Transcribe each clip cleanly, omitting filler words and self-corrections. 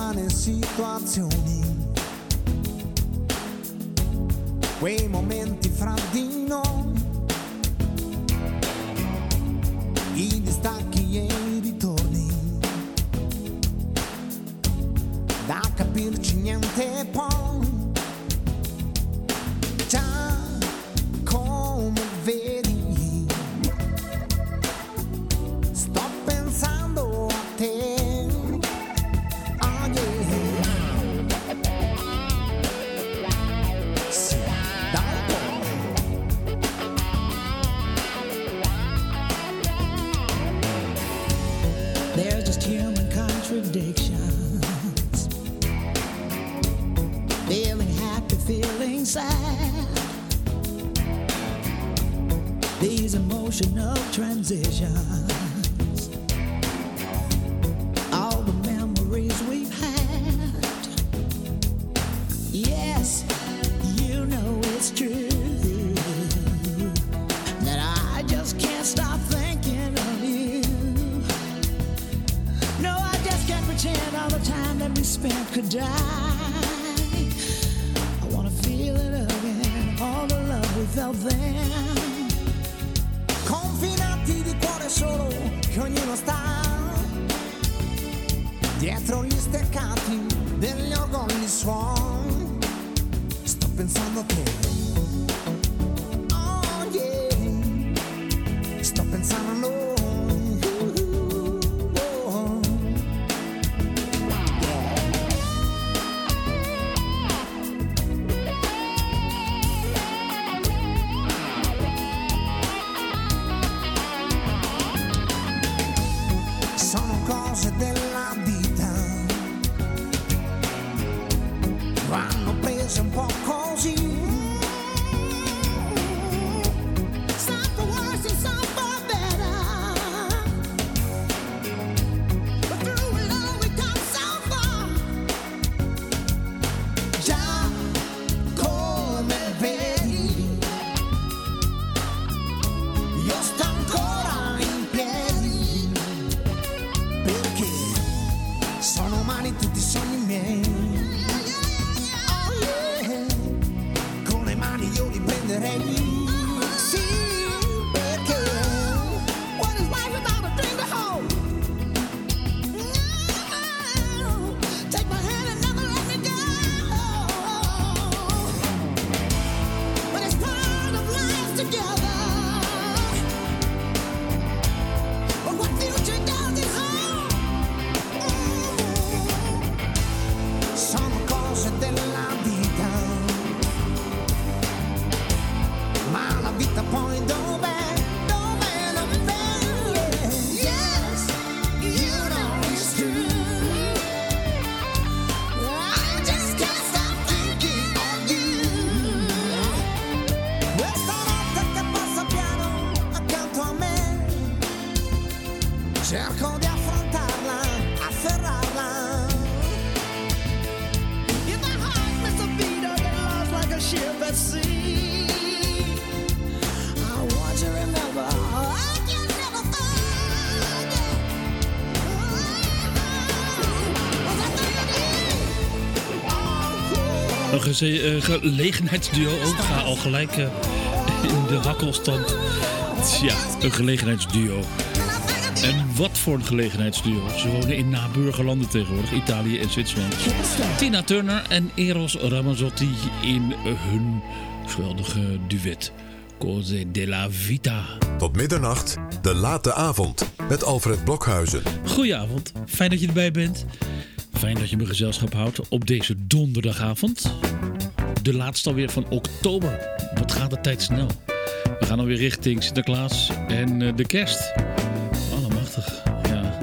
strane situazioni, quei momenti fra di noi, i distacchi e i ritorni, da capirci niente poi, già come vedi, sto pensando a te. There's just human contradictions, feeling happy, feeling sad, these emotional transitions, all the memories we've had. Yes, you know it's true that I just can't stop thinking of you. No, I just can't pretend all the time that we spent could die. I wanna feel it again, all the love we felt then. Confinati di cuore solo, che ognuno sta dietro gli steccati degli orgogli suoi. Sto pensando a te. Oh yeah, sto pensando a noi. Sono cose della vita, vanno prese un po' così. Some for worse and some for better, but through it all we come so far. Già come vedi, io sto ancora in piedi, perché sono umani tutti i sogni miei. Oh yeah, con le mani io li prenderei. Sì, perché what is life without a thing to hold? No, take my hand and never let me go. But it's part of life together. But what future does it hold? Sono cose della vita, ma la vita poi dov'è? Dov'è? Dov'è? Yes, you know it's true. I just can't stop thinking of you. Questa notte che passa piano accanto a me, cerco di affrontarla, afferrarla. If my heart missed a beat, I get lost like a ship at sea. I want you to remember, I can never forget. Was I thinking? Oh yeah. Een gelegenheidsduo ook. Ga al gelijk in de hakkelstand. Tja, een gelegenheidsduo. En wat voor een gelegenheidsduo. Ze wonen in naburgerlanden tegenwoordig, Italië en Zwitserland. Tina Turner en Eros Ramazzotti in hun geweldige duet Cose della Vita. Tot middernacht, de late avond met Alfred Blokhuizen. Goedenavond, fijn dat je erbij bent. Fijn dat je me gezelschap houdt op deze donderdagavond. De laatste alweer van oktober. Wat gaat de tijd snel. We gaan alweer richting Sinterklaas en de kerst. Allemachtig, ja.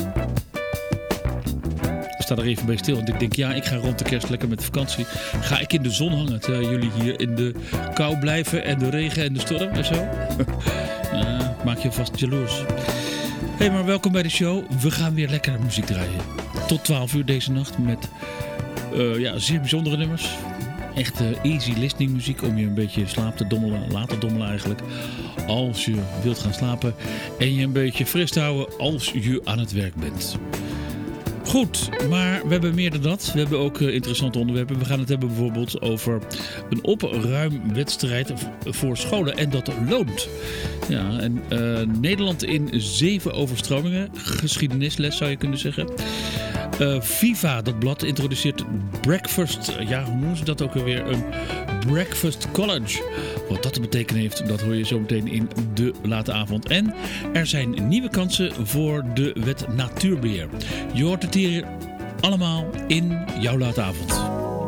Ik sta er even bij stil, want ik denk, ja, ik ga rond de kerst lekker met vakantie. Ga ik in de zon hangen, terwijl jullie hier in de kou blijven en de regen en de storm en zo. Maak je vast jaloers. Hey, maar welkom bij de show. We gaan weer lekker muziek draaien. Tot 12 uur deze nacht met zeer bijzondere nummers. Echt easy listening muziek om je een beetje slaap te dommelen, laten dommelen eigenlijk. Als je wilt gaan slapen en je een beetje fris te houden als je aan het werk bent. Goed, maar we hebben meer dan dat. We hebben ook interessante onderwerpen. We gaan het hebben bijvoorbeeld over een opruimwedstrijd voor scholen. En dat loont. Ja, en Nederland in 7 overstromingen. Geschiedenisles zou je kunnen zeggen. Viva, dat blad, introduceert breakfast. Ja, hoe noemen ze dat ook alweer? Een breakfast college. Wat dat te betekenen heeft, dat hoor je zo meteen in de late avond. En er zijn nieuwe kansen voor de wet natuurbeheer. Je hoort het hier allemaal in jouw late avond.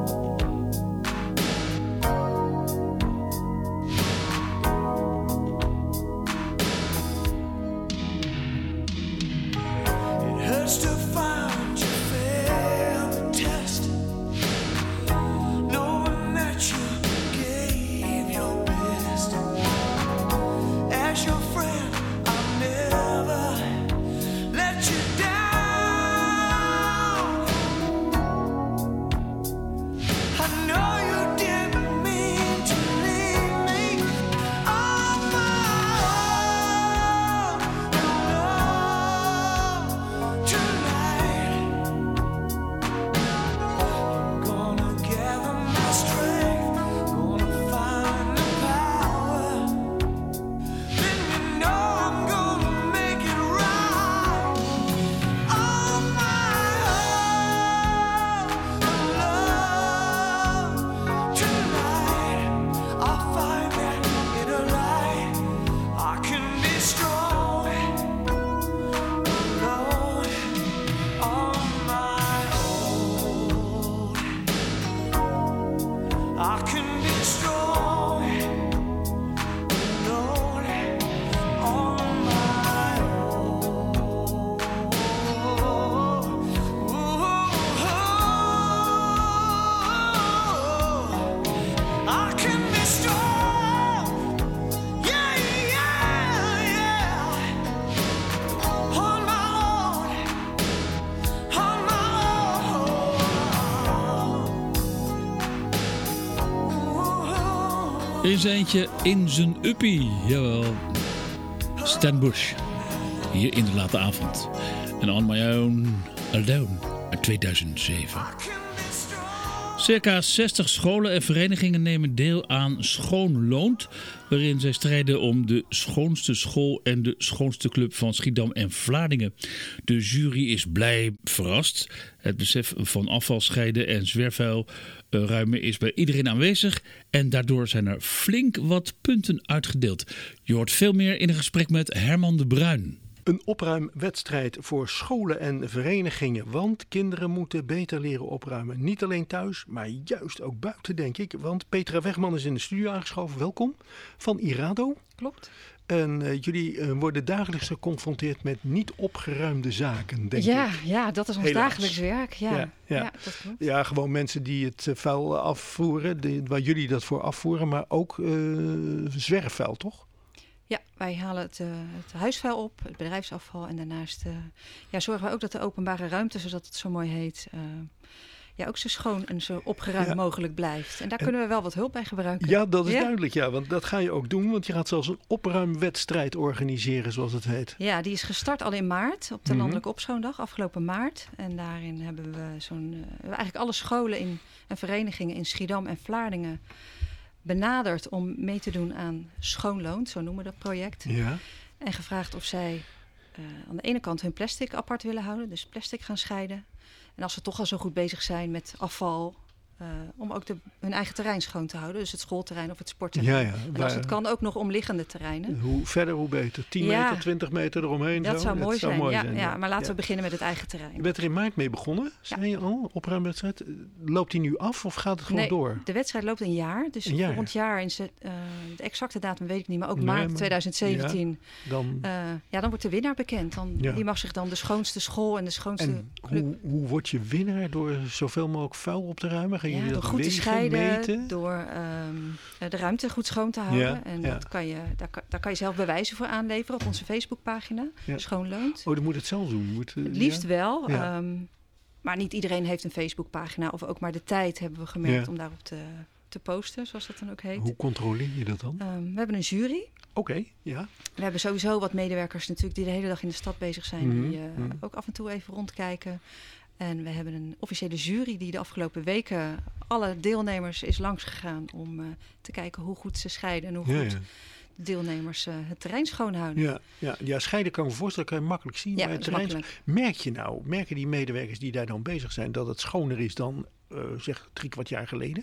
Eens eentje in zijn uppie. Jawel. Stan Bush. Hier in de late avond. En On My Own Alone uit 2007. Circa 60 scholen en verenigingen nemen deel aan Schoon Loont, waarin zij strijden om de schoonste school en de schoonste club van Schiedam en Vlaardingen. De jury is blij verrast. Het besef van afval scheiden en zwerfvuil ruimen is bij iedereen aanwezig en daardoor zijn er flink wat punten uitgedeeld. Je hoort veel meer in een gesprek met Herman de Bruin. Een opruimwedstrijd voor scholen en verenigingen, want kinderen moeten beter leren opruimen. Niet alleen thuis, maar juist ook buiten, denk ik. Want Petra Wegman is in de studio aangeschoven. Welkom, van Irado. Klopt. En jullie worden dagelijks geconfronteerd met niet opgeruimde zaken, denk ik. Ja, dat is ons dagelijks werk. Ja, dat klopt. Ja, gewoon mensen die het vuil afvoeren, waar jullie dat voor afvoeren, maar ook zwerfvuil, toch? Ja, wij halen het huisvuil op, het bedrijfsafval en daarnaast zorgen we ook dat de openbare ruimte, zoals het zo mooi heet, ook zo schoon en zo opgeruimd mogelijk blijft. En daar kunnen we wel wat hulp bij gebruiken. Ja, dat is duidelijk, want dat ga je ook doen, want je gaat zelfs een opruimwedstrijd organiseren, zoals het heet. Ja, die is gestart al in maart, op de Landelijke Opschoondag, afgelopen maart. En daarin hebben we eigenlijk alle scholen en verenigingen in Schiedam en Vlaardingen benaderd om mee te doen aan Schoon Loont, zo noemen we dat project. Ja. En gevraagd of zij aan de ene kant hun plastic apart willen houden, dus plastic gaan scheiden. En als ze toch al zo goed bezig zijn met afval, om ook hun eigen terrein schoon te houden. Dus het schoolterrein of het sportterrein. En als het kan ook nog omliggende terreinen. Hoe verder, hoe beter. 10 meter, 20 meter eromheen. Dat zou mooi zijn. Ja, maar laten we beginnen met het eigen terrein. Je bent er in maart mee begonnen, zei je al, opruimwedstrijd. Loopt die nu af of gaat het gewoon door? De wedstrijd loopt een jaar. Dus volgend jaar, de exacte datum weet ik niet, maar ook maart 2017. Dan wordt de winnaar bekend. Die mag zich dan de schoonste school en de schoonste club. Hoe word je winnaar? Door zoveel mogelijk vuil op te ruimen? Gaan jullie dat goed te scheiden, meten? Door de ruimte goed schoon te houden. Daar kan je zelf bewijzen voor aanleveren op onze Facebookpagina. Schoon Loont. Oh, dan moet het zelf doen? Het liefst wel. Ja. Maar niet iedereen heeft een Facebookpagina. Of ook maar de tijd, hebben we gemerkt, om daarop te posten, zoals dat dan ook heet. Hoe controleer je dat dan? We hebben een jury. Oké, ja. We hebben sowieso wat medewerkers natuurlijk die de hele dag in de stad bezig zijn. Die ook af en toe even rondkijken. En we hebben een officiële jury die de afgelopen weken alle deelnemers is langsgegaan om te kijken hoe goed ze scheiden en hoe goed de deelnemers het terrein schoonhouden. Ja, scheiden kan ik me voorstellen, kan je makkelijk zien. Ja, bij het terrein. Merken die medewerkers die daar dan bezig zijn dat het schoner is dan zeg 3/4 jaar geleden?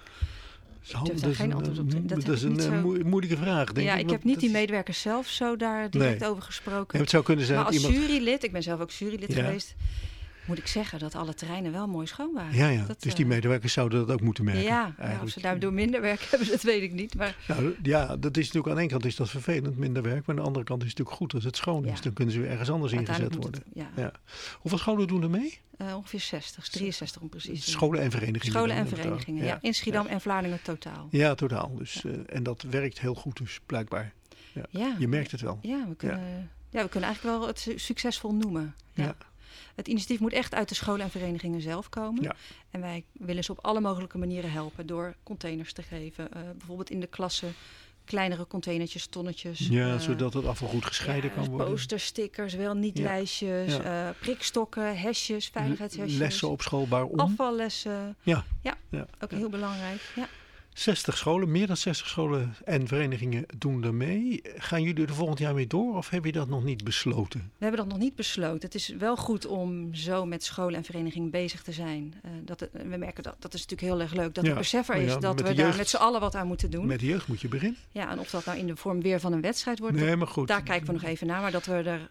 Ik heb geen antwoord op. Dat is een moeilijke vraag, denk ik. Ik heb niet die medewerkers zelf zo daar direct over gesproken. Het zou kunnen zijn maar als iemand... jurylid, ik ben zelf ook jurylid geweest, moet ik zeggen dat alle terreinen wel mooi schoon waren. Ja. Dus die medewerkers zouden dat ook moeten merken. Ja, of ze daardoor minder werk hebben, dat weet ik niet. Maar... Nou, dat is natuurlijk aan de ene kant is dat vervelend, minder werk. Maar aan de andere kant is het natuurlijk goed als het schoon is. Dan kunnen ze weer ergens anders ingezet worden. Hoeveel scholen doen er mee? Ongeveer 60, 63 om precies te zijn. Scholen en verenigingen. Scholen en verenigingen, ja. In Schiedam en Vlaardingen totaal. Ja, totaal. Dus, en dat werkt heel goed dus, blijkbaar. Ja. Je merkt het wel. Ja, we kunnen eigenlijk wel het succesvol noemen. Ja. Het initiatief moet echt uit de scholen en verenigingen zelf komen. Ja. En wij willen ze op alle mogelijke manieren helpen door containers te geven. Bijvoorbeeld in de klassen kleinere containertjes, tonnetjes. Ja, zodat het afval goed gescheiden kan worden. Posters, stickers, wel niet lijstjes, prikstokken, hesjes, veiligheidshesjes. Lessen op school, waarom? Afvallessen. Ja. Ook heel belangrijk. Ja. 60 scholen, meer dan 60 scholen en verenigingen doen er mee. Gaan jullie er volgend jaar mee door of heb je dat nog niet besloten? We hebben dat nog niet besloten. Het is wel goed om zo met scholen en verenigingen bezig te zijn. We merken dat is natuurlijk heel erg leuk. Dat het besef er is dat we daar met z'n allen wat aan moeten doen. Met de jeugd moet je beginnen. Ja, en of dat nou in de vorm weer van een wedstrijd wordt. Nee, maar goed. Daar kijken we nog even naar. Maar dat we er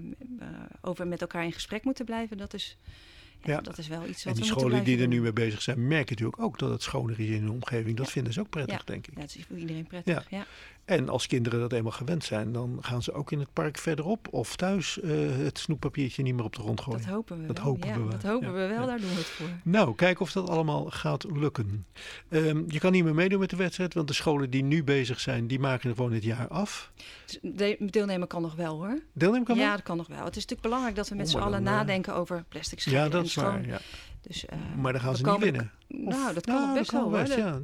over met elkaar in gesprek moeten blijven, dat is... Ja, dat is wel iets wat en die scholen die er nu mee bezig zijn, merken natuurlijk ook dat het schoner is in hun omgeving. Dat vinden ze ook prettig, denk ik. Ja, dat is voor iedereen prettig. Ja. En als kinderen dat eenmaal gewend zijn, dan gaan ze ook in het park verderop of thuis het snoeppapiertje niet meer op de grond gooien. Dat hopen we wel. Dat hopen we wel, daar doen we het voor. Nou, kijken of dat allemaal gaat lukken. Je kan niet meer meedoen met de wedstrijd, want de scholen die nu bezig zijn, die maken gewoon het jaar af. Deelnemen kan nog wel, hoor. Deelnemen kan wel? Ja, dat kan nog wel. Het is natuurlijk belangrijk dat we met z'n allen nadenken over plastic scheiden. Ja, dat is waar, ja. Dus, maar dan gaan ze niet winnen. Nou, dat kan nog best wel.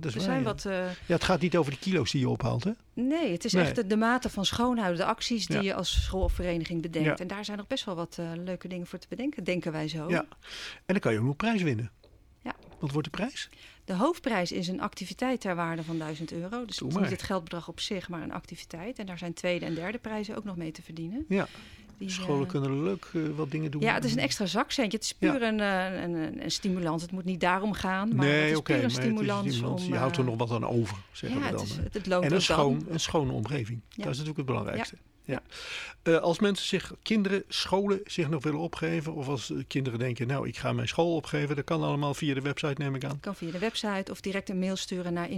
Het gaat niet over de kilo's die je ophaalt, hè? Nee, het is echt de mate van schoonhouden. De acties die je als school of vereniging bedenkt. Ja. En daar zijn nog best wel wat leuke dingen voor te bedenken, denken wij zo. Ja, en dan kan je ook nog prijs winnen. Ja. Wat wordt de prijs? De hoofdprijs is een activiteit ter waarde van €1000. Dus niet het geldbedrag op zich, maar een activiteit. En daar zijn tweede en derde prijzen ook nog mee te verdienen. Ja. Scholen kunnen leuk wat dingen doen. Ja, het is een extra zakcentje. Het is puur een stimulans. Het moet niet daarom gaan, maar het is puur een stimulans. Je houdt er nog wat aan over, zeggen we dan. Het loont en een schone omgeving. Ja. Dat is natuurlijk het belangrijkste. Ja. Als mensen kinderen, scholen zich nog willen opgeven, of als kinderen denken, nou, ik ga mijn school opgeven, dat kan allemaal via de website, neem ik aan. Kan via de website of direct een mail sturen naar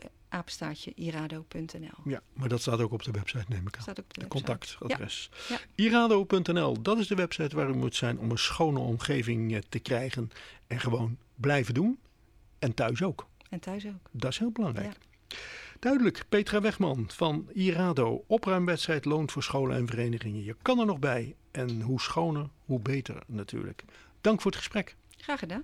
info@irado.nl. Ja, maar dat staat ook op de website, neem ik aan. Staat ook op de contactadres. Ja. Irado.nl, dat is de website waar u moet zijn om een schone omgeving te krijgen en gewoon blijven doen. En thuis ook. Dat is heel belangrijk. Ja. Duidelijk, Petra Wegman van Irado. Opruimwedstrijd loont voor scholen en verenigingen. Je kan er nog bij. En hoe schoner, hoe beter natuurlijk. Dank voor het gesprek. Graag gedaan.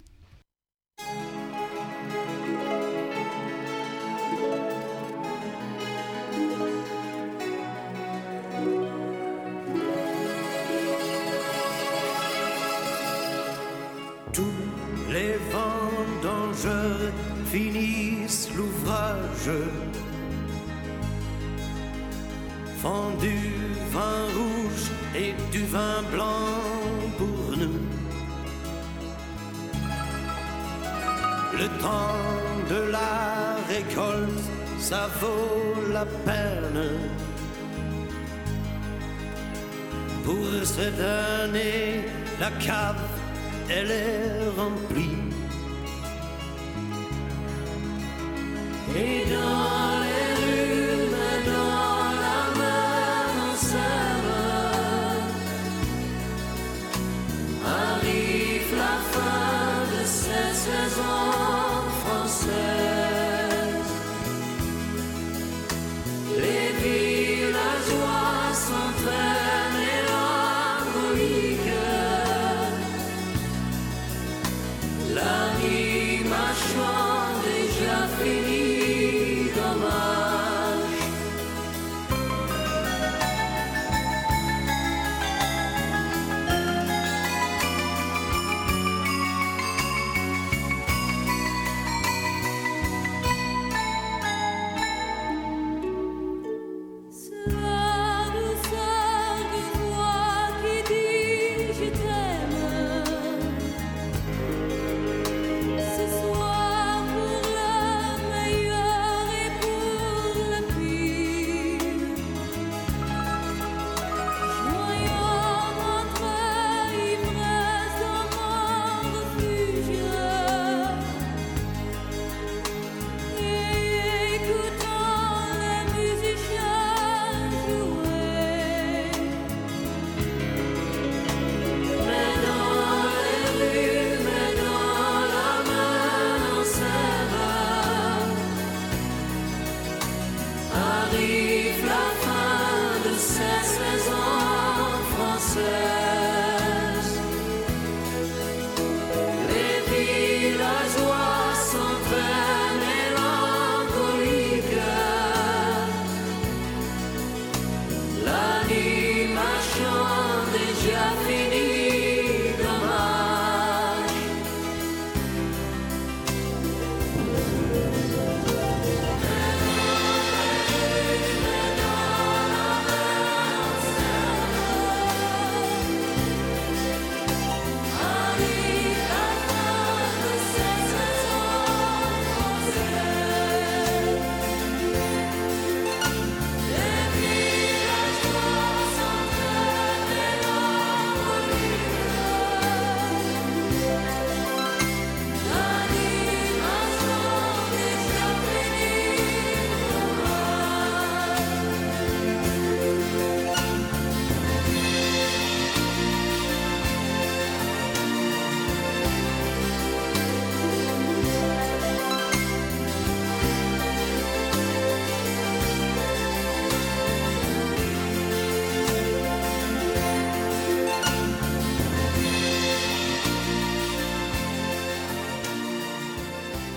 Tous les vendangeurs finissent l'ouvrage, font du vin rouge et du vin blanc pour nous. Le temps de la récolte, ça vaut la peine. Pour cette année, la cave, elle est remplie. Et dans les rues, mais dans la même enceinte, arrive la fin de cette saison française. Les villageois s'entraînent mélancoliques. L'animation déjà finie dans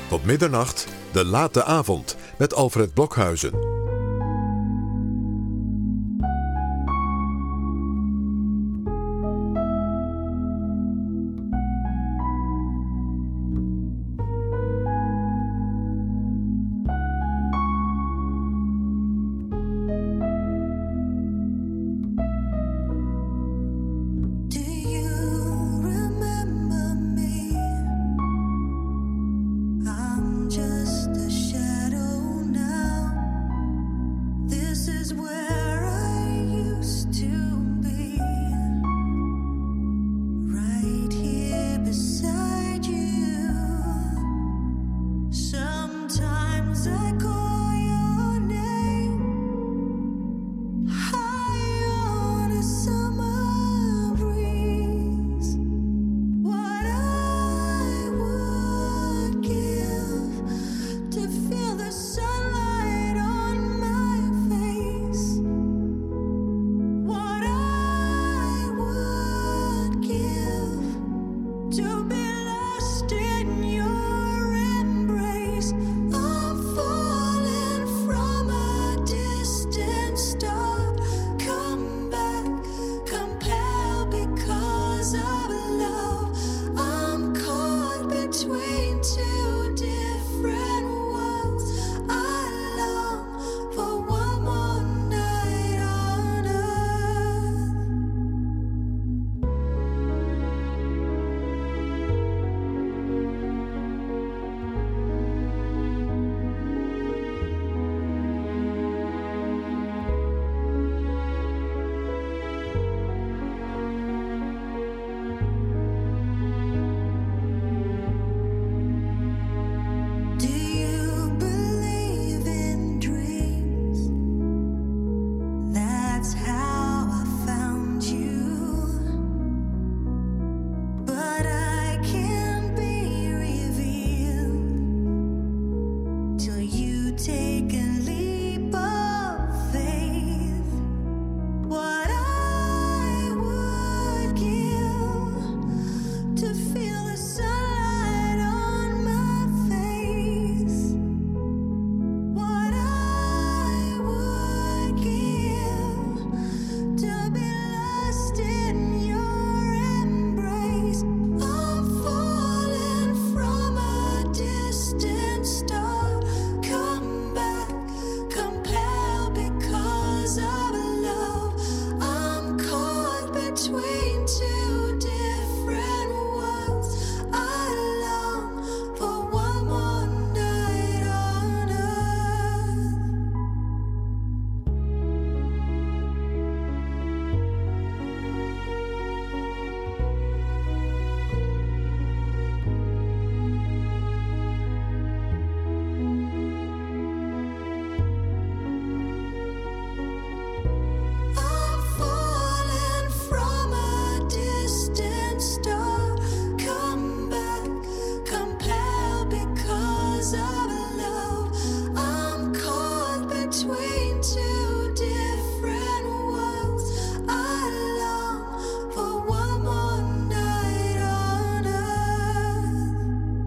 Tot middernacht, de late avond met Alfred Blokhuizen. Just a shadow now. This is where I used to be, right here beside you. Sometimes I call your name high on a summer breeze. What I would give to feel the sunlight on my face. What I would give to be lost in your embrace. I'm falling from a distant star. Come back, compelled because of love. I'm caught between two different worlds. I long for one more night on earth. Do you believe in dreams? That's how I found you. But I can't be revealed till you take a leap of faith. What I would give to feel the sunlight on my face. What I would give to be lost in your embrace. I'm falling from a distant star. Come back, compelled because of love. I'm caught between two different worlds. I long for one more night on earth. I'm falling from a distant star. Come back, compelled because of love. I'm caught between two different worlds. I long for one more night on earth.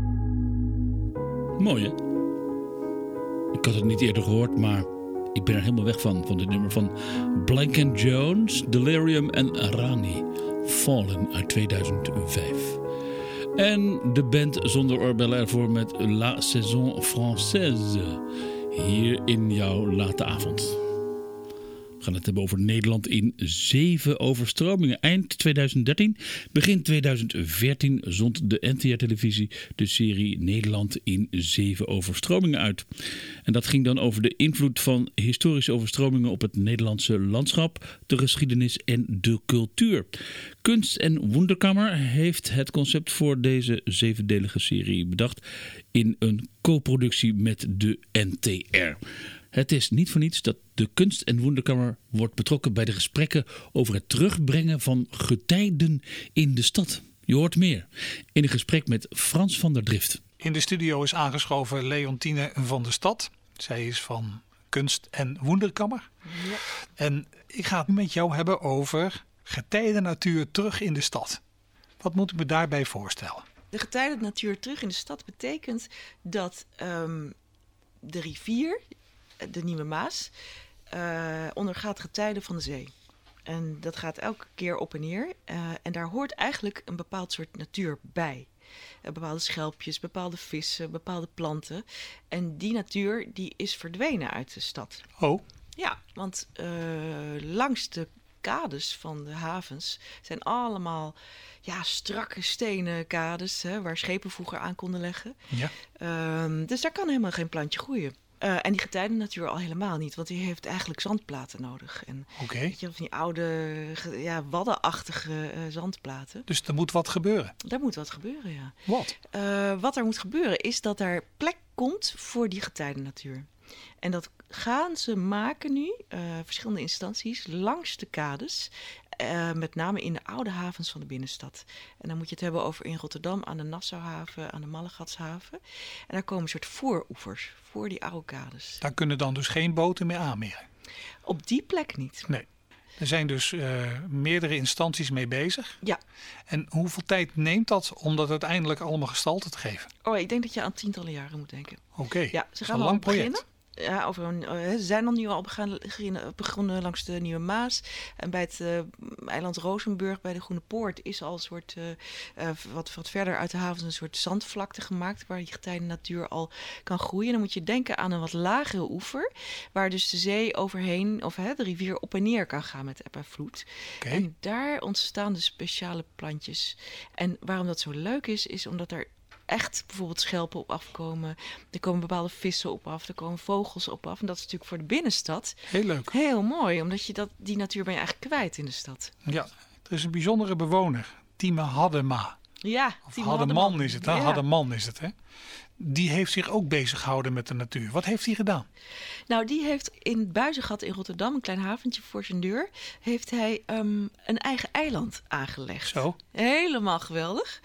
Mooi, hè? Ik had het niet eerder gehoord, maar ik ben er helemaal weg van dit nummer van Blank & Jones, Delirium en Rani. Fallen uit 2005. En de band zonder oorbellen ervoor met La Saison Française. Hier in jouw late avond. We gaan het hebben over Nederland in 7 overstromingen. Eind 2013, begin 2014 zond de NTR-televisie de serie Nederland in 7 overstromingen uit. En dat ging dan over de invloed van historische overstromingen op het Nederlandse landschap, de geschiedenis en de cultuur. Kunst en Wunderkammer heeft het concept voor deze 7-delige serie bedacht in een co-productie met de NTR. Het is niet voor niets dat de Kunst en Wunderkammer wordt betrokken bij de gesprekken over het terugbrengen van getijden in de stad. Je hoort meer in een gesprek met Frans van der Drift. In de studio is aangeschoven Leontine van der Stad. Zij is van Kunst en Wunderkammer. Ja. En ik ga het nu met jou hebben over getijdennatuur terug in de stad. Wat moet ik me daarbij voorstellen? De getijden natuur terug in de stad betekent dat de rivier, de Nieuwe Maas, ondergaat getijden van de zee. En dat gaat elke keer op en neer. En daar hoort eigenlijk een bepaald soort natuur bij. Bepaalde schelpjes, bepaalde vissen, bepaalde planten. En die natuur die is verdwenen uit de stad. Oh. Ja, want langs de kades van de havens zijn allemaal strakke stenen kades, waar schepen vroeger aan konden leggen. Ja. Dus daar kan helemaal geen plantje groeien. En die getijdennatuur al helemaal niet, want die heeft eigenlijk zandplaten nodig. En weet je, van die oude, waddenachtige zandplaten. Dus er moet wat gebeuren? Daar moet wat gebeuren, ja. Wat? Wat er moet gebeuren is dat er plek komt voor die getijdennatuur. En dat gaan ze maken nu, verschillende instanties, langs de kades. Met name in de oude havens van de binnenstad. En dan moet je het hebben over in Rotterdam aan de Nassauhaven, aan de Mallegatshaven. En daar komen een soort vooroevers voor die oude kades. Daar kunnen dan dus geen boten meer aanmeren? Op die plek niet. Nee. Er zijn dus meerdere instanties mee bezig. Ja. En hoeveel tijd neemt dat om dat uiteindelijk allemaal gestalte te geven? Oh, ik denk dat je aan tientallen jaren moet denken. Oké. Ja, ze gaan een lang project. Beginnen. Ja, ze zijn dan nu al begonnen langs de Nieuwe Maas. En bij het eiland Rozenburg, bij de Groene Poort, is al een soort, wat verder uit de haven, een soort zandvlakte gemaakt, waar die getijdennatuur al kan groeien. Dan moet je denken aan een wat lagere oever, waar dus de zee overheen, of de rivier op en neer kan gaan met eb en vloed. Okay. En daar ontstaan de speciale plantjes. En waarom dat zo leuk is omdat er echt bijvoorbeeld schelpen op afkomen. Er komen bepaalde vissen op af. Er komen vogels op af. En dat is natuurlijk voor de binnenstad heel leuk. Heel mooi. Omdat je die natuur ben je eigenlijk kwijt in de stad. Ja, er is een bijzondere bewoner. Time Hadema. Ja, Time Haddeman is het. Hè? Ja. Haddeman is het, hè? Die heeft zich ook bezig gehouden met de natuur. Wat heeft hij gedaan? Nou, die heeft in het Buizengat in Rotterdam, een klein haventje voor zijn deur, heeft hij een eigen eiland aangelegd. Zo? Helemaal geweldig.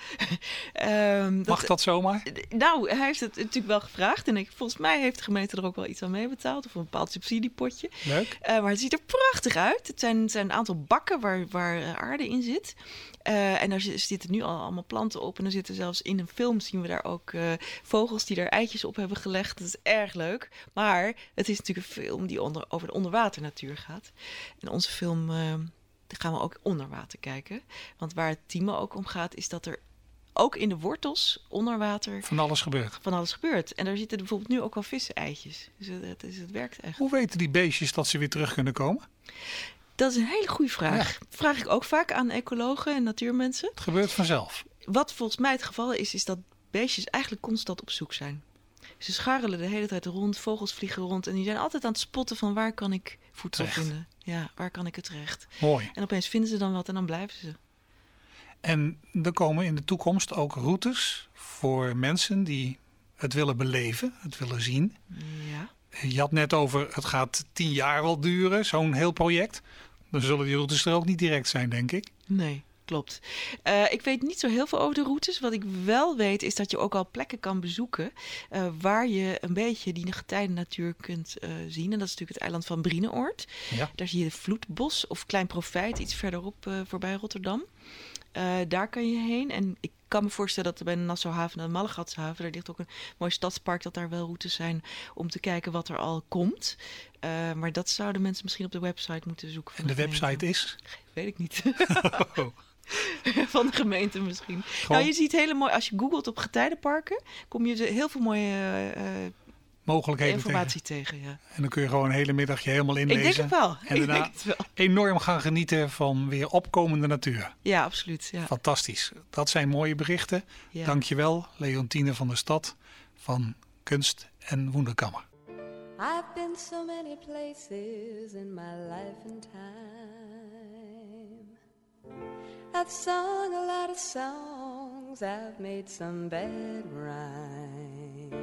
Mag dat zomaar? Nou, hij heeft het natuurlijk wel gevraagd. En volgens mij heeft de gemeente er ook wel iets aan meebetaald. Of een bepaald subsidiepotje. Leuk. Maar het ziet er prachtig uit. Het zijn een aantal bakken waar aarde in zit. En daar zitten nu al allemaal planten op. En er zitten zelfs in een film zien we daar ook vogels die daar eitjes op hebben gelegd. Dat is erg leuk. Maar het is natuurlijk een film die over de onderwaternatuur gaat. En onze film gaan we ook onder water kijken. Want waar het Time ook om gaat, is dat er ook in de wortels onder water van alles gebeurt. En daar zitten bijvoorbeeld nu ook wel vissen-eitjes. Dus het werkt echt. Hoe weten die beestjes dat ze weer terug kunnen komen? Dat is een hele goede vraag. Ja. Vraag ik ook vaak aan ecologen en natuurmensen. Het gebeurt vanzelf. Wat volgens mij het geval is dat beestjes eigenlijk constant op zoek zijn. Ze scharrelen de hele tijd rond, vogels vliegen rond en die zijn altijd aan het spotten van waar kan ik voedsel vinden. Ja, waar kan ik het terecht? Mooi. En opeens vinden ze dan wat en dan blijven ze. En er komen in de toekomst ook routes voor mensen die het willen beleven, het willen zien. Ja. Je had net over, het gaat 10 jaar wel duren, zo'n heel project. Dan zullen die routes er ook niet direct zijn, denk ik. Nee, klopt. Ik weet niet zo heel veel over de routes. Wat ik wel weet is dat je ook al plekken kan bezoeken waar je een beetje die getijdennatuur kunt zien. En dat is natuurlijk het eiland van Brineoord. Ja. Daar zie je de Vloedbos of Klein Profijt, iets verderop voorbij Rotterdam. Daar kan je heen. En ik kan me voorstellen dat er bij de Nassauhaven en de Mallegatshaven, daar ligt ook een mooi stadspark, dat daar wel routes zijn om te kijken wat er al komt. Maar dat zouden mensen misschien op de website moeten zoeken. En de website is? Weet ik niet. Van de gemeente misschien. Nou, je ziet hele mooi, als je googelt op getijdenparken, kom je heel veel mooie mogelijkheden informatie tegen. Ja. En dan kun je gewoon een hele middag je helemaal inlezen. Ik denk het wel. En daarna enorm gaan genieten van weer opkomende natuur. Ja, absoluut. Ja. Fantastisch. Dat zijn mooie berichten. Ja. Dankjewel, Leontine van der Stad van Kunst en Wunderkammer. I've been so many places in my life and time. I've sung a lot of songs, I've made some bad rhyme.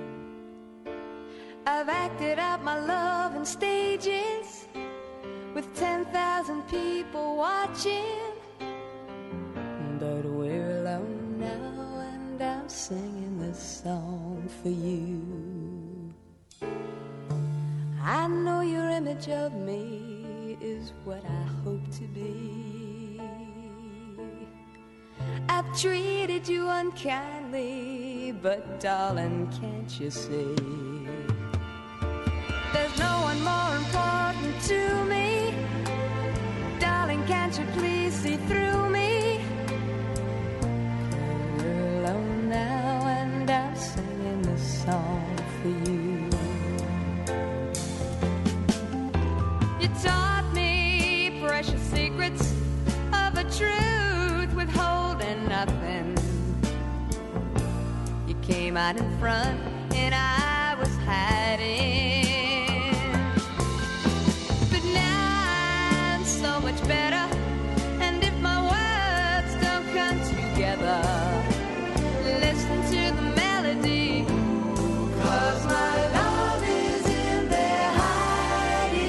I've acted out my love in stages with 10,000 people watching. But we're alone now and I'm singing this song for you. I know your image of me is what I hope to be. I've treated you unkindly, but darling, can't you see? There's no one more important to me. Darling, can't you please see through me? We're alone now and I'm singing this song for you. You taught me precious secrets of a truth withholding nothing. You came out in front and I was hiding. But now I'm so much better, and if my words don't come together, listen to the melody, 'cause my love is in there hiding.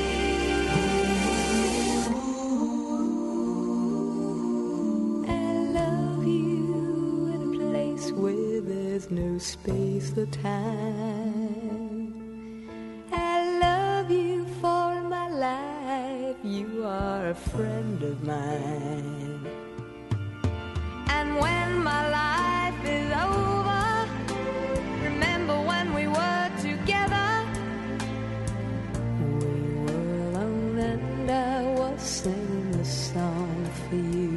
I love you in a place where there's no space or time. I love you for my life, you are a friend of mine. And when my life is over, remember when we were together. We were alone and I was singing the song for you.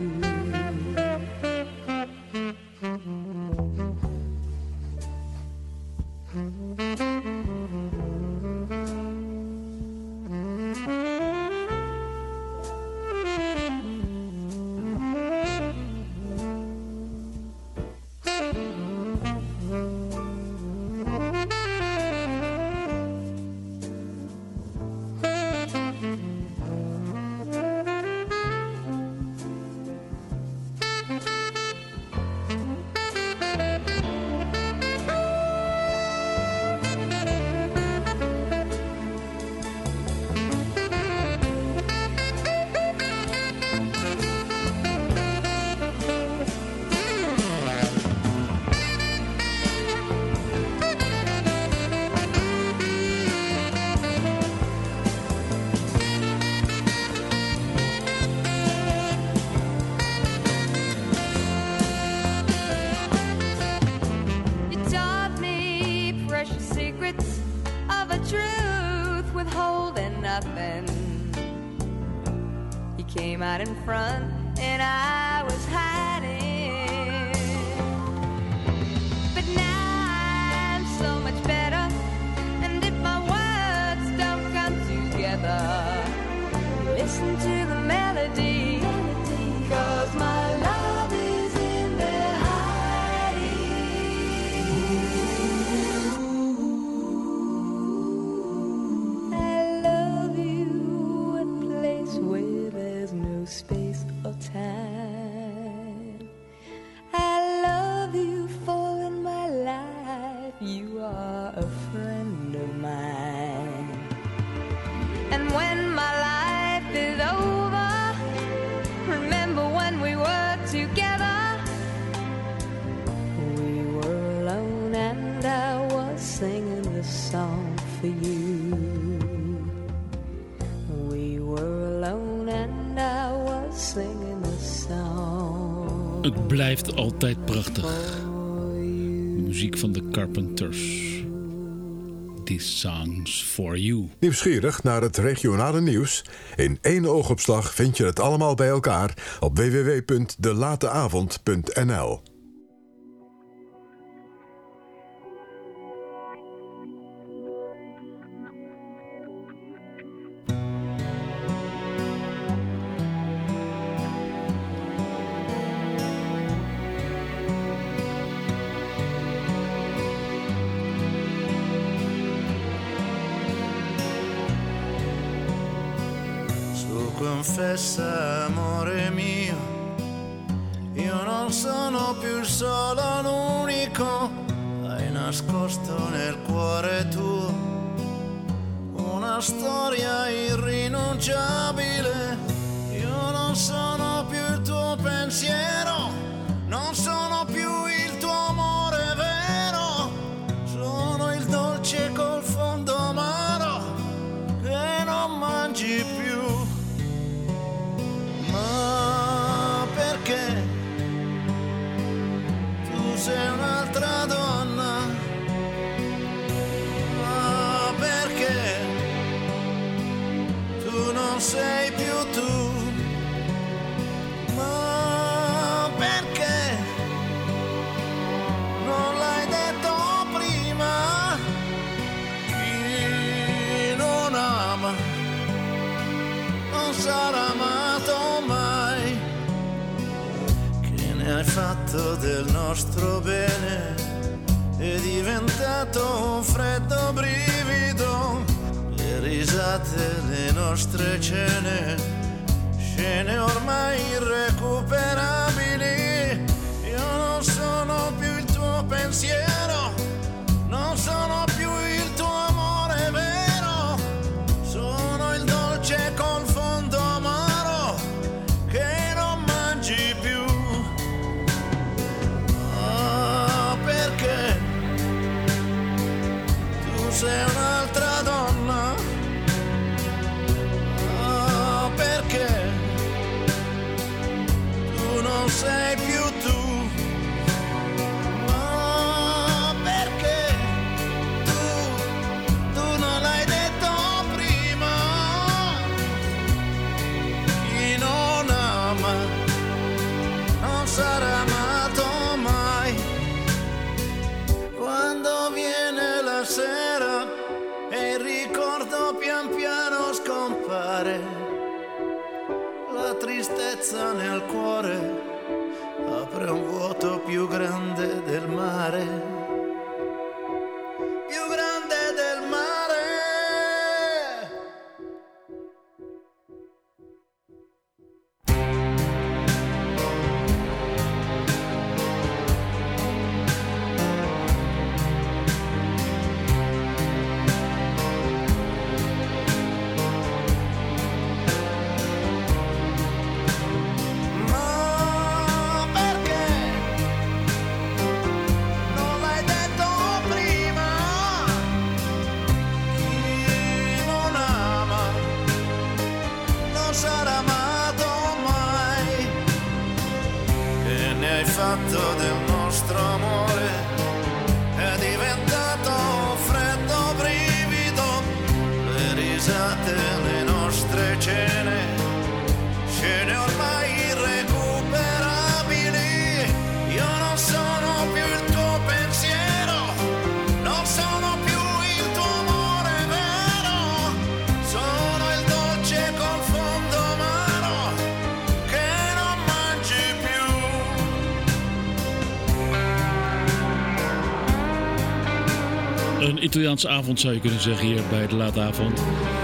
Came out in front and I was hiding. But now I'm so much better, and if my words don't come together, listen to the melody, 'cause my love is in there hiding. I love you in a place where there's no space or time. I love you for in my life you are a friend of mine. And when my life is over, remember when we were together. We were alone and I was singing this song for you. We were alone and I was singing this song. Het blijft altijd prachtig. De muziek van de Carpenters. These songs for you. Nieuwsgierig naar het regionale nieuws? In één oogopslag vind je het allemaal bij elkaar op www.delateavond.nl. Confessa, amore mio, io non sono più il solo, l'unico. Hai nascosto nel cuore tuo una storia irrinunciabile. Io non sono più il tuo pensiero, non sono più il tuo amore vero. Sono il dolce col fondo amaro che non mangi più. Ma perché ne hai fatto del nostro bene, è diventato un freddo brivido, le risate, le nostre cene, scene ormai irrecuperabili. Io non sono più il tuo pensiero, non sono più il tuo amore vero, sono il dolce col fondo amaro che non mangi più. Oh, perché tu sei un'altra donna? Oh, perché tu non sei più tu? Oh, perché tu non l'hai detto prima? Chi non ama non sarà amato mai. Quando viene la sera e il ricordo pian piano scompare, la tristezza nel cuore apre un vuoto più grande del mare, più grande del mare. Ma perché non l'hai detto prima? Chi non ama non sarà amato mai. Che ne hai fatto del nostro amore? È diventato un freddo brivido, le risate, le nostre cene, scene ormai irrecuperabili. Io non sono più il tuo pensiero, non sono più il tuo amore vero, sono il dolce col fondo amaro che non mangi più. Een Italiaanse avond zou je kunnen zeggen hier bij de late avond.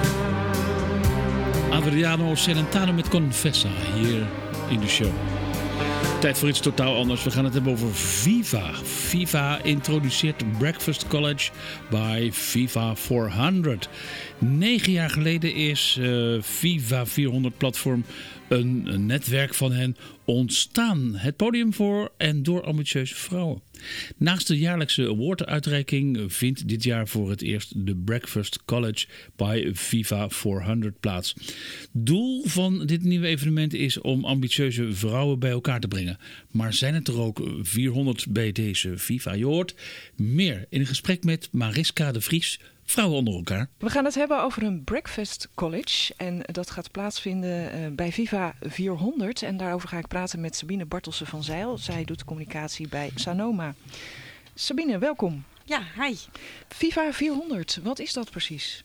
Adriano Celentano met Confessa hier in de show. Tijd voor iets totaal anders. We gaan het hebben over Viva. Viva introduceert Breakfast College bij Viva 400. 9 jaar geleden is Viva 400 platform een netwerk van hen ontstaan. Het podium voor en door ambitieuze vrouwen. Naast de jaarlijkse awarduitreiking vindt dit jaar voor het eerst de Breakfast College bij Viva 400 plaats. Doel van dit nieuwe evenement is om ambitieuze vrouwen bij elkaar te brengen. Maar zijn het er ook 400 bij deze Viva? Je hoort meer in een gesprek met Mariska de Vries, Vrouwen onder elkaar. We gaan het hebben over een Breakfast College. En dat gaat plaatsvinden bij Viva 400. En daarover ga ik praten met Sabine Bartelsen van Zijl. Zij doet communicatie bij Sanoma. Sabine, welkom. Ja, hi. Viva 400, wat is dat precies?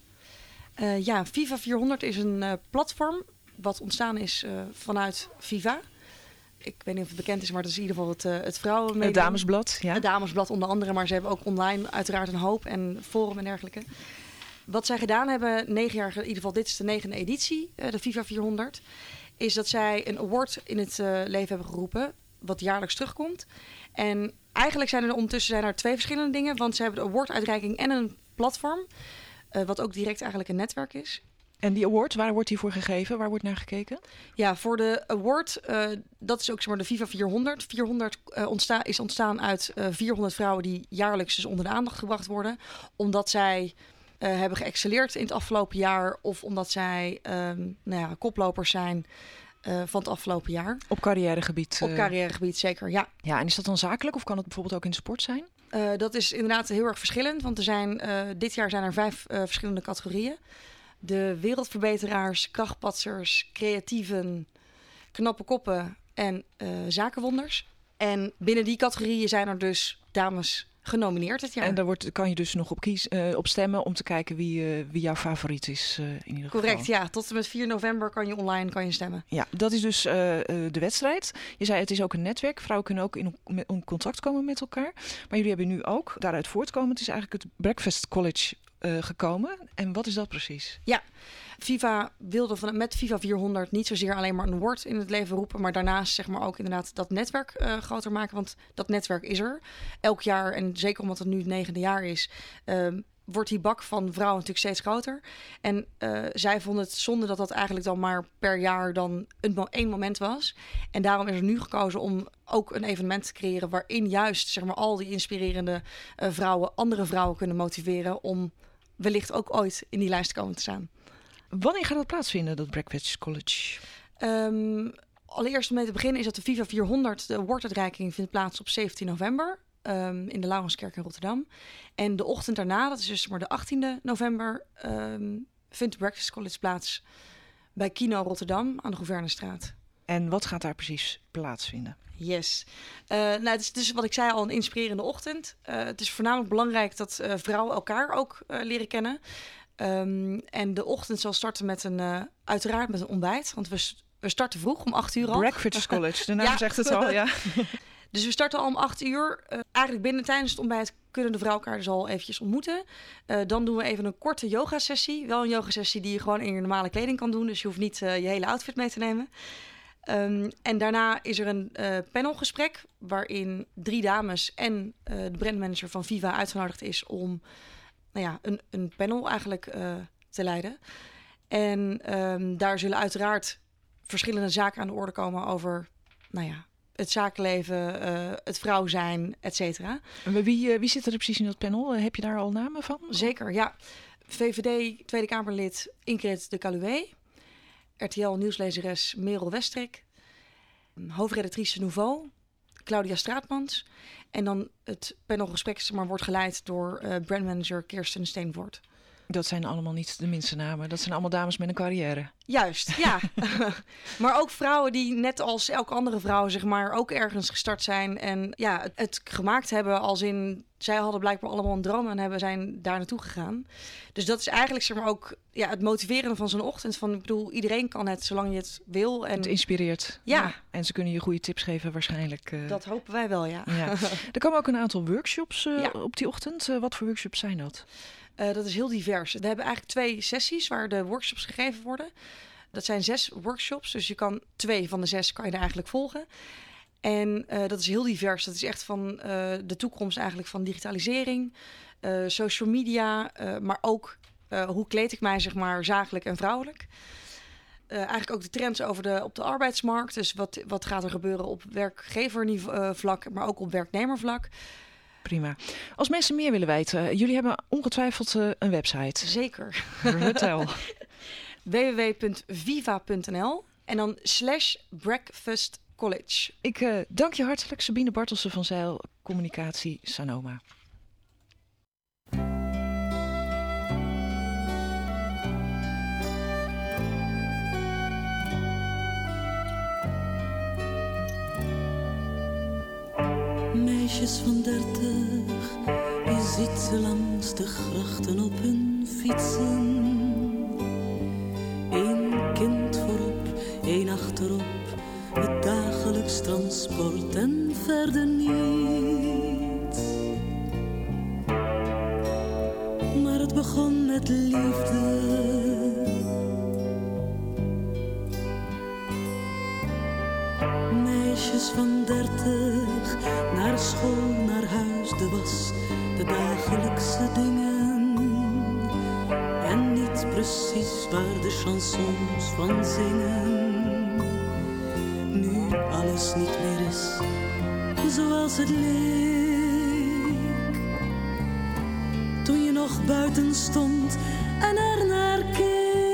Viva 400 is een platform wat ontstaan is vanuit Viva. Ik weet niet of het bekend is, maar dat is in ieder geval het vrouwenmedia. Het damesblad, ja. Het damesblad onder andere, maar ze hebben ook online uiteraard een hoop en forum en dergelijke. Wat zij gedaan hebben, 9 jaar, in ieder geval dit is de 9e editie, de Viva 400, is dat zij een award in het leven hebben geroepen, wat jaarlijks terugkomt. En eigenlijk zijn er ondertussen 2 verschillende dingen, want ze hebben de awarduitreiking en een platform, wat ook direct eigenlijk een netwerk is. En die award, waar wordt die voor gegeven? Waar wordt naar gekeken? Ja, voor de award, dat is ook zeg maar de Viva 400. 400 is ontstaan uit 400 vrouwen die jaarlijks dus onder de aandacht gebracht worden. Omdat zij hebben geëxcelleerd in het afgelopen jaar. Of omdat zij koplopers zijn van het afgelopen jaar. Op carrièregebied? Op carrièregebied, zeker, ja. Ja, en is dat dan zakelijk of kan het bijvoorbeeld ook in de sport zijn? Dat is inderdaad heel erg verschillend. Want dit jaar zijn er 5 verschillende categorieën. De wereldverbeteraars, krachtpatsers, creatieven, knappe koppen en zakenwonders. En binnen die categorieën zijn er dus dames genomineerd dit jaar. En daar kan je dus nog op stemmen om te kijken wie jouw favoriet is in ieder geval. Correct, ja. Tot en met 4 november kan je online stemmen. Ja, dat is dus de wedstrijd. Je zei het is ook een netwerk. Vrouwen kunnen ook in contact komen met elkaar. Maar jullie hebben nu ook, daaruit voortkomend, is eigenlijk het Breakfast College gekomen. En wat is dat precies? Ja, FIFA wilde met FIFA 400 niet zozeer alleen maar een award in het leven roepen, maar daarnaast zeg maar ook inderdaad dat netwerk groter maken. Want dat netwerk is er. Elk jaar, en zeker omdat het nu het 9e jaar is, wordt die bak van vrouwen natuurlijk steeds groter. En zij vonden het zonde dat eigenlijk dan maar per jaar dan één moment was. En daarom is er nu gekozen om ook een evenement te creëren waarin juist zeg maar al die inspirerende vrouwen andere vrouwen kunnen motiveren om wellicht ook ooit in die lijst komen te staan. Wanneer gaat dat plaatsvinden, dat Breakfast College? Allereerst om mee te beginnen is dat de FIFA 400, de awarduitreiking, vindt plaats op 17 november. In de Laurenskerk in Rotterdam. En de ochtend daarna, dat is dus maar de 18e november, vindt de Breakfast College plaats bij Kino Rotterdam aan de Gouvernestraat. En wat gaat daar precies plaatsvinden? Yes. Het is dus wat ik zei al, een inspirerende ochtend. Het is voornamelijk belangrijk dat vrouwen elkaar ook leren kennen. En de ochtend zal starten uiteraard met een ontbijt. Want we starten vroeg om 8 uur al. Breakfast College, de naam zegt het al, ja. Dus we starten al om 8 uur. Eigenlijk tijdens het ontbijt kunnen de vrouwen elkaar dus al eventjes ontmoeten. Dan doen we even een korte yogasessie. Wel een yogasessie die je gewoon in je normale kleding kan doen. Dus je hoeft niet je hele outfit mee te nemen. En daarna is er een panelgesprek waarin 3 dames en de brandmanager van Viva uitgenodigd is om een panel eigenlijk te leiden. En daar zullen uiteraard verschillende zaken aan de orde komen over het zakenleven, het vrouw zijn, et cetera. En wie zit er precies in dat panel? Heb je daar al namen van? Zeker, ja. VVD Tweede Kamerlid Ingrid de Caluwe. RTL nieuwslezeres Merel Westrik. Hoofdredactrice Nouveau, Claudia Straatmans. En dan het panelgesprek wordt geleid door brandmanager Kirsten Steenvoort. Dat zijn allemaal niet de minste namen. Dat zijn allemaal dames met een carrière. Juist, ja. Maar ook vrouwen die net als elke andere vrouw zeg maar ook ergens gestart zijn. En het gemaakt hebben als in... Zij hadden blijkbaar allemaal een droom en zijn daar naartoe gegaan. Dus dat is eigenlijk zeg maar ook het motiveren van zo'n ochtend. Ik bedoel, iedereen kan het zolang je het wil. En... Het inspireert. Ja. En ze kunnen je goede tips geven waarschijnlijk. Dat hopen wij wel, ja. Er komen ook een aantal workshops op die ochtend. Wat voor workshops zijn dat? Dat is heel divers. We hebben eigenlijk 2 sessies waar de workshops gegeven worden. Dat zijn 6 workshops, dus je kan 2 van de 6 kan je er eigenlijk volgen. En dat is heel divers. Dat is echt van de toekomst eigenlijk van digitalisering, social media, maar ook hoe kleed ik mij zeg maar zakelijk en vrouwelijk. Eigenlijk ook de trends op de arbeidsmarkt. Dus wat gaat er gebeuren op werkgevervlak, maar ook op werknemervlak. Prima. Als mensen meer willen weten, jullie hebben ongetwijfeld een website. Zeker. Vertel. www.viva.nl en dan /Breakfast College. Ik dank je hartelijk, Sabine Bartelsen van Zijl Communicatie Sanoma. Meisjes van 30, je ziet ze langs de grachten op hun fietsen. 1 kind voorop, 1 achterop, het dagelijks transport en verder niet. Maar het begon met liefde. Meisjes van 30, naar school, naar huis, de was, de dagelijkse dingen. En niet precies waar de chansons van zingen. Nu alles niet meer is zoals het leek. Toen je nog buiten stond en er naar keek.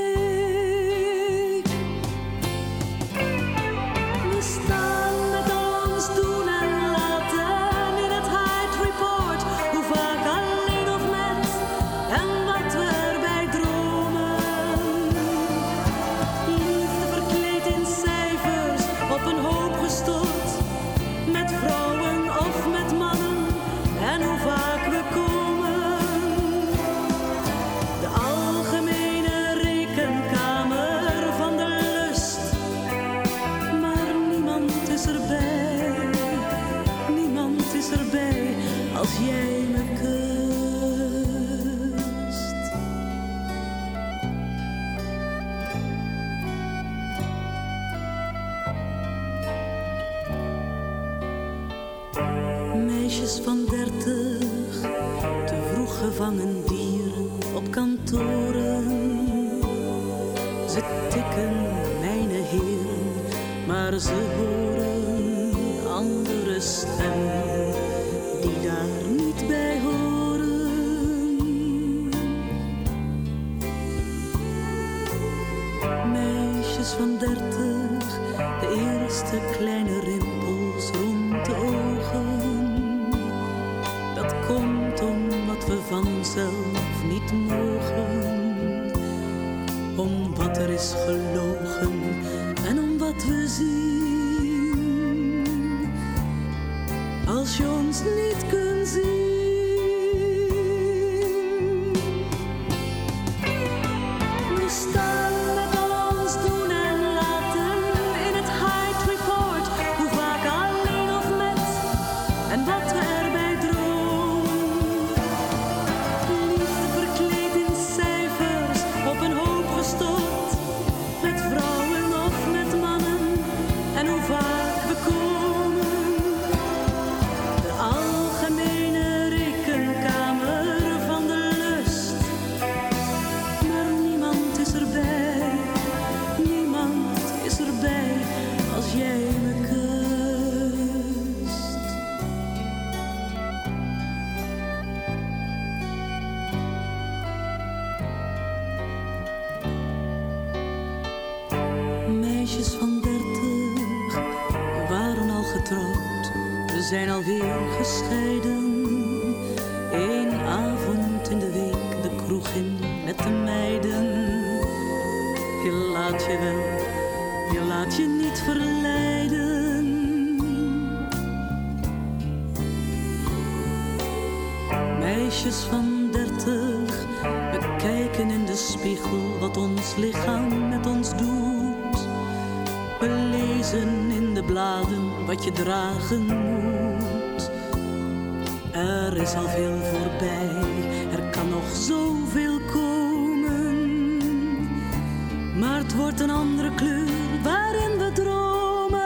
We staan met ons doen en laten in het Hyde Report. Hoe vaak alleen of met en wat we erbij dromen. Liefde verkleed in cijfers op een hoop gestort. Met vrouwen als jij me kust. Meisjes van 30, te vroeg gevangen dieren op kantoren. Ze tikken, mijn heren, maar ze horen andere stemmen die daar niet bij horen. Meisjes van 30, de eerste kleine rimpels rond de ogen. Dat komt omdat we van onszelf niet mogen. Om wat er is gelogen en om wat we zien. Als je ons niet kunt zien. We staan met al ons doen en laten in het Hyde Report. Hoe vaak alleen of met en wat we erbij dromen. Liefde verkleed in cijfers op een hoop gestort. Met vrouwen of met mannen en hoe vaak we komen. De algemene rekenkamer van de lust. Maar niemand is erbij, niemand is erbij als jij me kust. Meisjes van 30 waren al getrouwd, we zijn alweer gescheiden. Eén avond in de week de kroeg in met de meiden. Je laat je wel, je laat je niet verleiden. Meisjes van 30, we kijken in de spiegel wat ons lichaam met ons doet. We lezen in de bladen wat je dragen moet. Er is al veel voorbij, er kan nog zoveel komen. Maar het wordt een andere kleur waarin we dromen.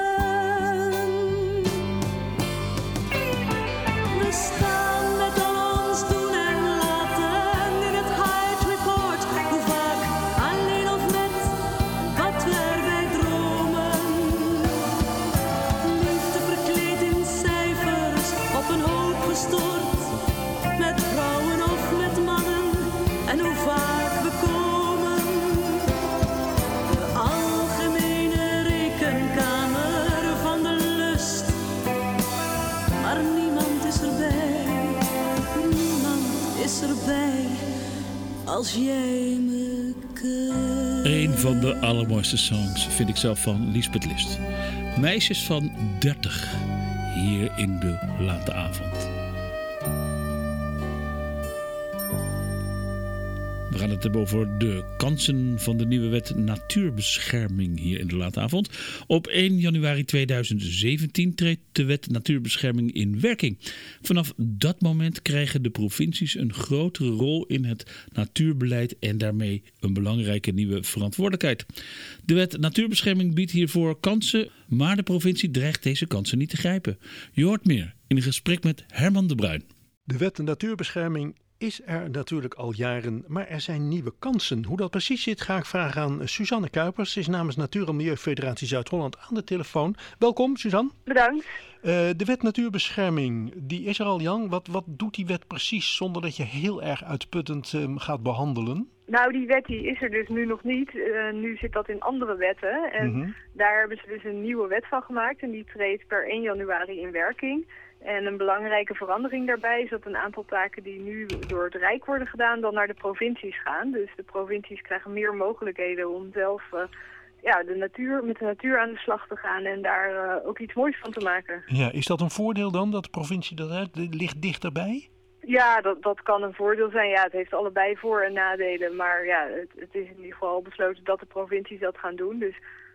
We staan met al ons doen en laten in het Hyde Report. Hoe vaak alleen of met wat we erbij dromen. Liefde verkleed in cijfers op een hoop gestort. Met vrouwen of met mannen en hoe vaak we komen. De algemene rekenkamer van de lust. Maar niemand is erbij, niemand is erbij als jij me kust. Een van de allermooiste songs vind ik zelf van Liesbeth List. Meisjes van 30, hier in de late avond. We gaan het hebben over de kansen van de nieuwe wet natuurbescherming hier in de late avond. Op 1 januari 2017 treedt de wet natuurbescherming in werking. Vanaf dat moment krijgen de provincies een grotere rol in het natuurbeleid en daarmee een belangrijke nieuwe verantwoordelijkheid. De wet natuurbescherming biedt hiervoor kansen, maar de provincie dreigt deze kansen niet te grijpen. Je hoort meer in een gesprek met Herman de Bruin. De wet natuurbescherming is er natuurlijk al jaren, maar er zijn nieuwe kansen. Hoe dat precies zit ga ik vragen aan Suzanne Kuipers. Ze is namens Natuur- en Milieufederatie Zuid-Holland aan de telefoon. Welkom Suzanne. Bedankt. De wet natuurbescherming, die is er al lang. Wat doet die wet precies zonder dat je heel erg uitputtend gaat behandelen? Nou, die wet die is er dus nu nog niet. Nu zit dat in andere wetten. En daar hebben ze dus een nieuwe wet van gemaakt. En die treedt per 1 januari in werking. En een belangrijke verandering daarbij is dat een aantal taken die nu door het Rijk worden gedaan, dan naar de provincies gaan. Dus de provincies krijgen meer mogelijkheden om zelf met de natuur aan de slag te gaan en daar ook iets moois van te maken. Ja, is dat een voordeel dan, dat de provincie ligt dichterbij? Ja, dat kan een voordeel zijn. Ja, het heeft allebei voor- en nadelen. Maar ja, het is in ieder geval besloten dat de provincies dat gaan doen. Dus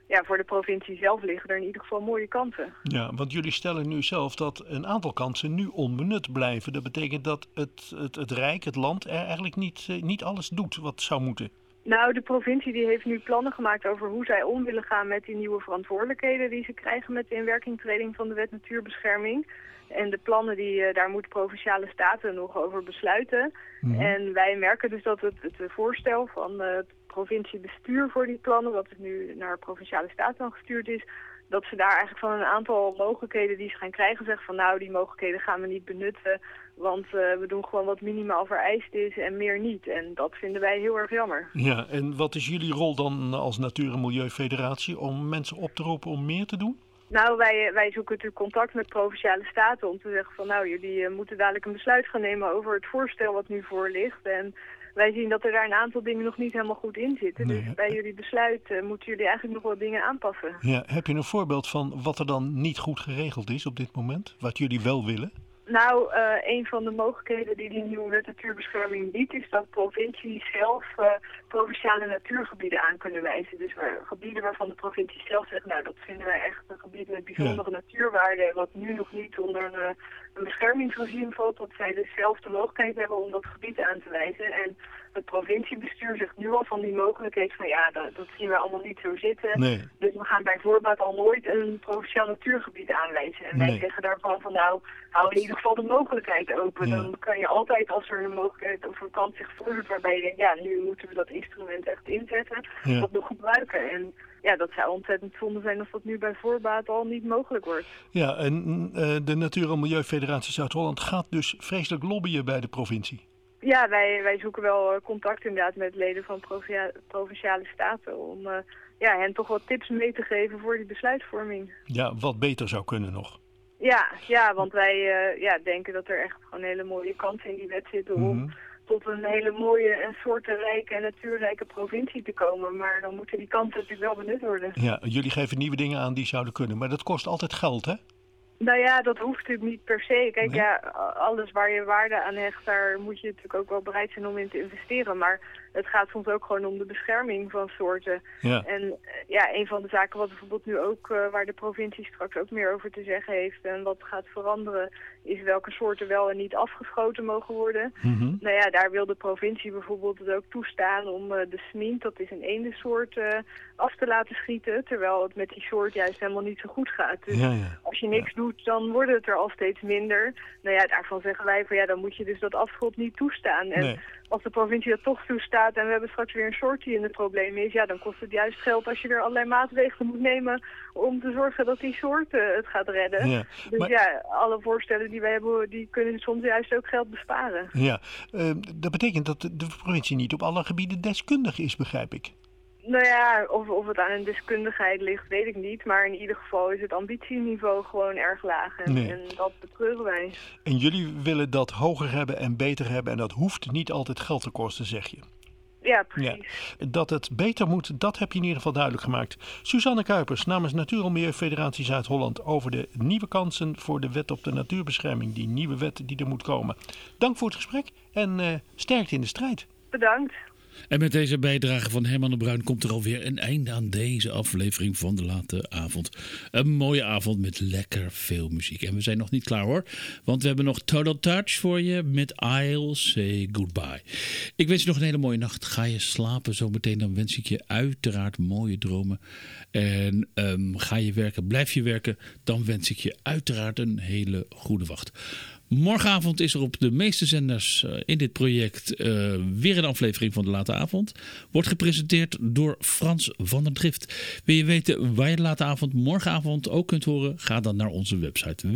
voor de provincie zelf liggen er in ieder geval mooie kansen. Ja, want jullie stellen nu zelf dat een aantal kansen nu onbenut blijven. Dat betekent dat het Rijk, het land, er eigenlijk niet alles doet wat zou moeten. Nou, de provincie die heeft nu plannen gemaakt over hoe zij om willen gaan met die nieuwe verantwoordelijkheden die ze krijgen met de inwerkingtreding van de Wet Natuurbescherming. En de plannen, daar moet Provinciale Staten nog over besluiten. Mm-hmm. En wij merken dus dat het voorstel van het provinciebestuur voor die plannen, wat nu naar Provinciale Staten dan gestuurd is, dat ze daar eigenlijk van een aantal mogelijkheden die ze gaan krijgen zeggen van nou, die mogelijkheden gaan we niet benutten, want we doen gewoon wat minimaal vereist is en meer niet. En dat vinden wij heel erg jammer. Ja, en wat is jullie rol dan als Natuur- en Milieufederatie om mensen op te roepen om meer te doen? Nou, wij zoeken natuurlijk contact met Provinciale Staten om te zeggen van nou, jullie moeten dadelijk een besluit gaan nemen over het voorstel wat nu voor ligt. En wij zien dat er daar een aantal dingen nog niet helemaal goed in zitten. Nee. Dus bij jullie besluit moeten jullie eigenlijk nog wat dingen aanpassen. Ja, heb je een voorbeeld van wat er dan niet goed geregeld is op dit moment? Wat jullie wel willen? Nou, een van de mogelijkheden die nieuwe Wet Natuurbescherming biedt, is dat provincies zelf provinciale natuurgebieden aan kunnen wijzen. Dus gebieden waarvan de provincie zelf zegt, nou dat vinden wij echt een gebied met bijzondere natuurwaarde, wat nu nog niet onder een beschermingsregime valt, dat zij dus zelf de mogelijkheid hebben om dat gebied aan te wijzen. En het provinciebestuur zegt nu al van die mogelijkheid van ja, dat zien we allemaal niet zo zitten. Nee. Dus we gaan bij voorbaat al nooit een provinciaal natuurgebied aanwijzen. En wij zeggen daarvan van nou, hou in ieder geval de mogelijkheid open. Ja. Dan kan je altijd, als er een mogelijkheid of een kans zich voordoet waarbij je denkt, ja, nu moeten we dat instrument echt inzetten, dat nog gebruiken. En ja, dat zou ontzettend zonde zijn als dat nu bij voorbaat al niet mogelijk wordt. Ja, en de Natuur- en Milieufederatie Zuid-Holland gaat dus vreselijk lobbyen bij de provincie. Ja, wij zoeken wel contact inderdaad met leden van Provinciale Staten om hen toch wat tips mee te geven voor die besluitvorming. Ja, wat beter zou kunnen nog. Ja, want wij denken dat er echt gewoon hele mooie kansen in die wet zitten om tot een hele mooie en soortenrijke en natuurrijke provincie te komen. Maar dan moeten die kansen natuurlijk wel benut worden. Ja, jullie geven nieuwe dingen aan die zouden kunnen, maar dat kost altijd geld, hè? Nou ja, dat hoeft natuurlijk niet per se. Kijk, ja, alles waar je waarde aan hecht, daar moet je natuurlijk ook wel bereid zijn om in te investeren. Maar het gaat soms ook gewoon om de bescherming van soorten. Ja. En een van de zaken wat bijvoorbeeld nu ook, waar de provincie straks ook meer over te zeggen heeft en wat gaat veranderen, is welke soorten wel en niet afgeschoten mogen worden. Mm-hmm. Nou ja, daar wil de provincie bijvoorbeeld het ook toestaan om de smint, dat is een eendensoort, af te laten schieten. Terwijl het met die soort juist helemaal niet zo goed gaat. Dus als je niks doet, dan worden het er al steeds minder. Nou ja, daarvan zeggen wij van dan moet je dus dat afschot niet toestaan. En als de provincie dat toch toestaat en we hebben straks weer een soort die in de problemen is, dan kost het juist geld als je er allerlei maatregelen moet nemen om te zorgen dat die soort het gaat redden. Ja, dus maar alle voorstellen die wij hebben, die kunnen soms juist ook geld besparen. Ja, dat betekent dat de provincie niet op alle gebieden deskundig is, begrijp ik. Nou ja, of het aan een deskundigheid ligt, weet ik niet. Maar in ieder geval is het ambitieniveau gewoon erg laag. En dat betreuren wij. En jullie willen dat hoger hebben en beter hebben. En dat hoeft niet altijd geld te kosten, zeg je. Ja, precies. Ja. Dat het beter moet, dat heb je in ieder geval duidelijk gemaakt. Suzanne Kuipers namens Natuur- en Milieufederatie Zuid-Holland over de nieuwe kansen voor de wet op de natuurbescherming. Die nieuwe wet die er moet komen. Dank voor het gesprek en sterkte in de strijd. Bedankt. En met deze bijdrage van Herman de Bruin komt er alweer een einde aan deze aflevering van De Late Avond. Een mooie avond met lekker veel muziek. En we zijn nog niet klaar hoor, want we hebben nog Total Touch voor je met I'll Say Goodbye. Ik wens je nog een hele mooie nacht. Ga je slapen zometeen, dan wens ik je uiteraard mooie dromen. En ga je werken, blijf je werken, dan wens ik je uiteraard een hele goede wacht. Morgenavond is er op de meeste zenders in dit project weer een aflevering van De Late Avond. Wordt gepresenteerd door Frans van der Drift. Wil je weten waar je De Late Avond morgenavond ook kunt horen? Ga dan naar onze website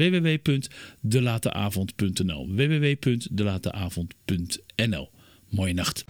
www.delateavond.nl www.delateavond.nl. Mooie nacht.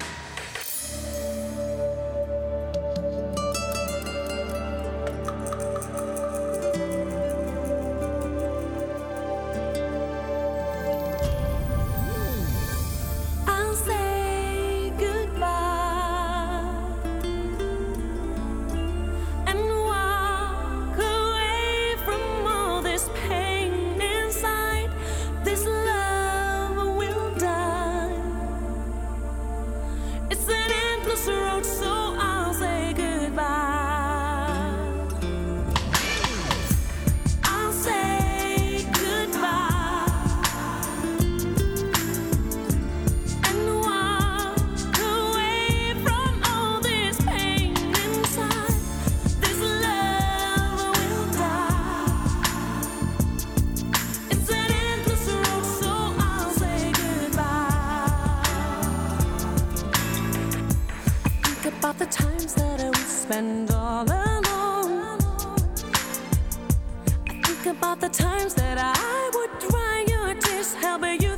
about the times that I would dry your tears, helping you